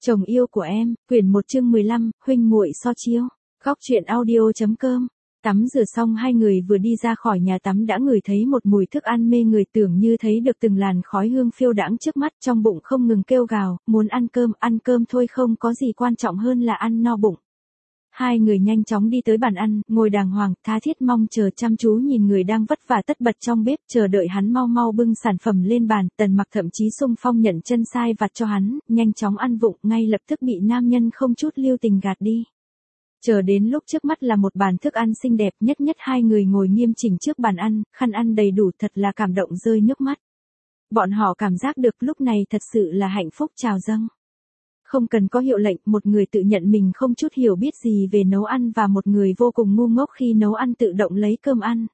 Chồng yêu của em, quyển 1 chương 15, huynh muội so chiêu. Góc truyện audio.com. Tắm rửa xong hai người vừa đi ra khỏi nhà tắm đã ngửi thấy một mùi thức ăn mê người, tưởng như thấy được từng làn khói hương phiêu đãng trước mắt, trong bụng không ngừng kêu gào, muốn ăn cơm thôi, không có gì quan trọng hơn là ăn no bụng. Hai người nhanh chóng đi tới bàn ăn, ngồi đàng hoàng, tha thiết mong chờ, chăm chú nhìn người đang vất vả tất bật trong bếp, chờ đợi hắn mau mau bưng sản phẩm lên bàn. Tần Mặc thậm chí xung phong nhận chân sai vặt cho hắn, nhanh chóng ăn vụng, ngay lập tức bị nam nhân không chút lưu tình gạt đi. Chờ đến lúc trước mắt là một bàn thức ăn xinh đẹp, nhất hai người ngồi nghiêm chỉnh trước bàn ăn, khăn ăn đầy đủ, thật là cảm động rơi nước mắt. Bọn họ cảm giác được lúc này thật sự là hạnh phúc trào dâng. Không cần có hiệu lệnh, một người tự nhận mình không chút hiểu biết gì về nấu ăn và một người vô cùng ngu ngốc khi nấu ăn tự động lấy cơm ăn.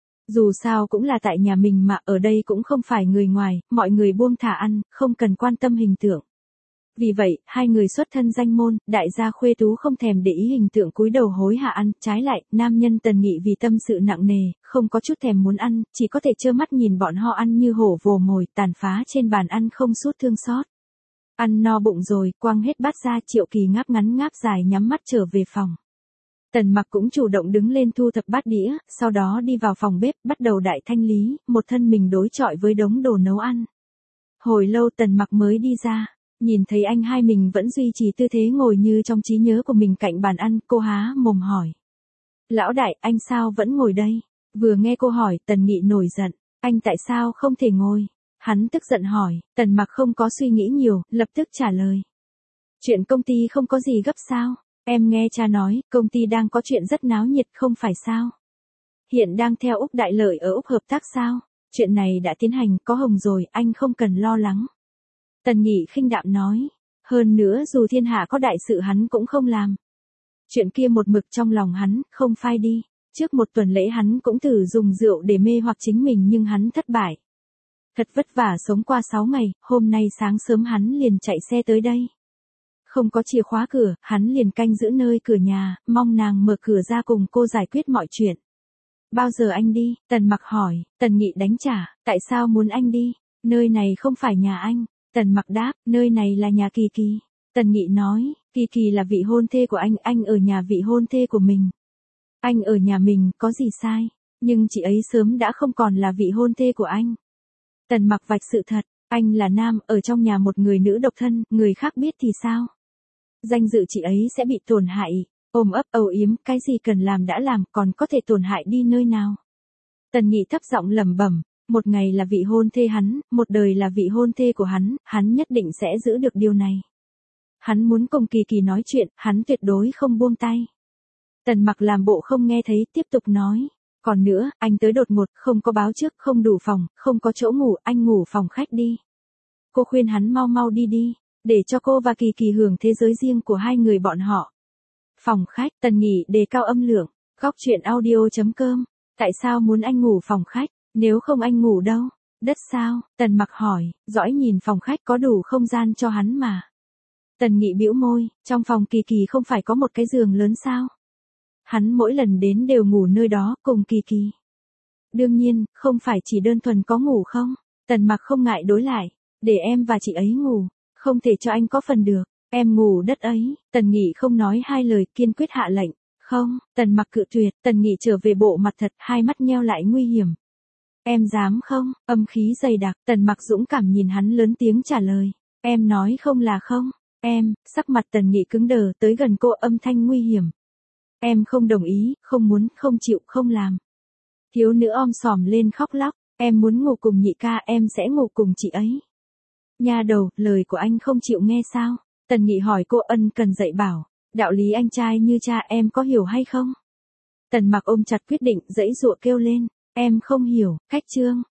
Dù sao cũng là tại nhà mình mà, ở đây cũng không phải người ngoài, mọi người buông thả ăn, không cần quan tâm hình tượng. Vì vậy, hai người xuất thân danh môn, đại gia khuê tú không thèm để ý hình tượng cúi đầu hối hả ăn, trái lại, nam nhân Tần Nghị vì tâm sự nặng nề, không có chút thèm muốn ăn, chỉ có thể trơ mắt nhìn bọn họ ăn như hổ vồ mồi, tàn phá trên bàn ăn không chút thương xót. Ăn no bụng rồi, quăng hết bát ra, Triệu Kỳ ngáp ngắn ngáp dài nhắm mắt trở về phòng. Tần Mặc cũng chủ động đứng lên thu thập bát đĩa, sau đó đi vào phòng bếp, bắt đầu đại thanh lý, một thân mình đối chọi với đống đồ nấu ăn. Hồi lâu Tần Mặc mới đi ra, nhìn thấy anh hai mình vẫn duy trì tư thế ngồi như trong trí nhớ của mình cạnh bàn ăn, cô há mồm hỏi. Lão đại, anh sao vẫn ngồi đây? Vừa nghe cô hỏi, Tần Nghị nổi giận, anh tại sao không thể ngồi? Hắn tức giận hỏi, Tần Mặc không có suy nghĩ nhiều, lập tức trả lời. Chuyện công ty không có gì gấp sao? Em nghe cha nói, công ty đang có chuyện rất náo nhiệt không phải sao? Hiện đang theo Úc Đại Lợi ở Úc hợp tác sao? Chuyện này đã tiến hành, có hồng rồi, anh không cần lo lắng. Tần Nghị khinh đạm nói, hơn nữa dù thiên hạ có đại sự hắn cũng không làm. Chuyện kia một mực trong lòng hắn, không phai đi. Trước một tuần lễ hắn cũng thử dùng rượu để mê hoặc chính mình nhưng hắn thất bại. Thật vất vả sống qua 6 ngày, hôm nay sáng sớm hắn liền chạy xe tới đây. Không có chìa khóa cửa, hắn liền canh giữ nơi cửa nhà, mong nàng mở cửa ra cùng cô giải quyết mọi chuyện. Bao giờ anh đi? Tần Mặc hỏi. Tần Nghị đánh trả, tại sao muốn anh đi? Nơi này không phải nhà anh. Tần Mặc đáp, nơi này là nhà Kỳ Kỳ. Tần Nghị nói, Kỳ Kỳ là vị hôn thê của anh ở nhà vị hôn thê của mình. Anh ở nhà mình, có gì sai? Nhưng chị ấy sớm đã không còn là vị hôn thê của anh. Tần Mặc vạch sự thật, anh là nam, ở trong nhà một người nữ độc thân, người khác biết thì sao? Danh dự chị ấy sẽ bị tổn hại, ôm ấp âu yếm, cái gì cần làm đã làm, còn có thể tổn hại đi nơi nào? Tần Nghị thấp giọng lẩm bẩm, một ngày là vị hôn thê hắn, một đời là vị hôn thê của hắn nhất định sẽ giữ được điều này. Hắn muốn cùng Kỳ Kỳ nói chuyện, hắn tuyệt đối không buông tay. Tần Mặc làm bộ không nghe thấy, tiếp tục nói. Còn nữa, anh tới đột ngột, không có báo trước, không đủ phòng, không có chỗ ngủ, anh ngủ phòng khách đi. Cô khuyên hắn mau mau đi đi, để cho cô và Kỳ Kỳ hưởng thế giới riêng của hai người bọn họ. Phòng khách, Tần Nghị đề cao âm lượng, góc truyện audio.com. Tại sao muốn anh ngủ phòng khách, nếu không anh ngủ đâu? Đất sao? Tần Mặc hỏi, dõi nhìn phòng khách có đủ không gian cho hắn mà. Tần Nghị bĩu môi, trong phòng Kỳ Kỳ không phải có một cái giường lớn sao? Hắn mỗi lần đến đều ngủ nơi đó, cùng Kỳ Kỳ. Đương nhiên, không phải chỉ đơn thuần có ngủ không? Tần Mặc không ngại đối lại, để em và chị ấy ngủ, không thể cho anh có phần được, em ngủ đất ấy. Tần Nghị không nói hai lời, kiên quyết hạ lệnh. Không, Tần Mặc cự tuyệt, Tần Nghị trở về bộ mặt thật, hai mắt nheo lại nguy hiểm. Em dám không? Âm khí dày đặc, Tần Mặc dũng cảm nhìn hắn lớn tiếng trả lời. Em nói không là không, em, sắc mặt Tần Nghị cứng đờ, tới gần cô, âm thanh nguy hiểm. Em không đồng ý, không muốn, không chịu, không làm. Thiếu nữ om sòm lên khóc lóc, em muốn ngủ cùng nhị ca, em sẽ ngủ cùng chị ấy. Nha đầu, lời của anh không chịu nghe sao? Tần Nghị hỏi cô, ân cần dạy bảo, đạo lý anh trai như cha em có hiểu hay không? Tần Mặc ôm chặt quyết định, giãy giụa kêu lên, em không hiểu, cách chương.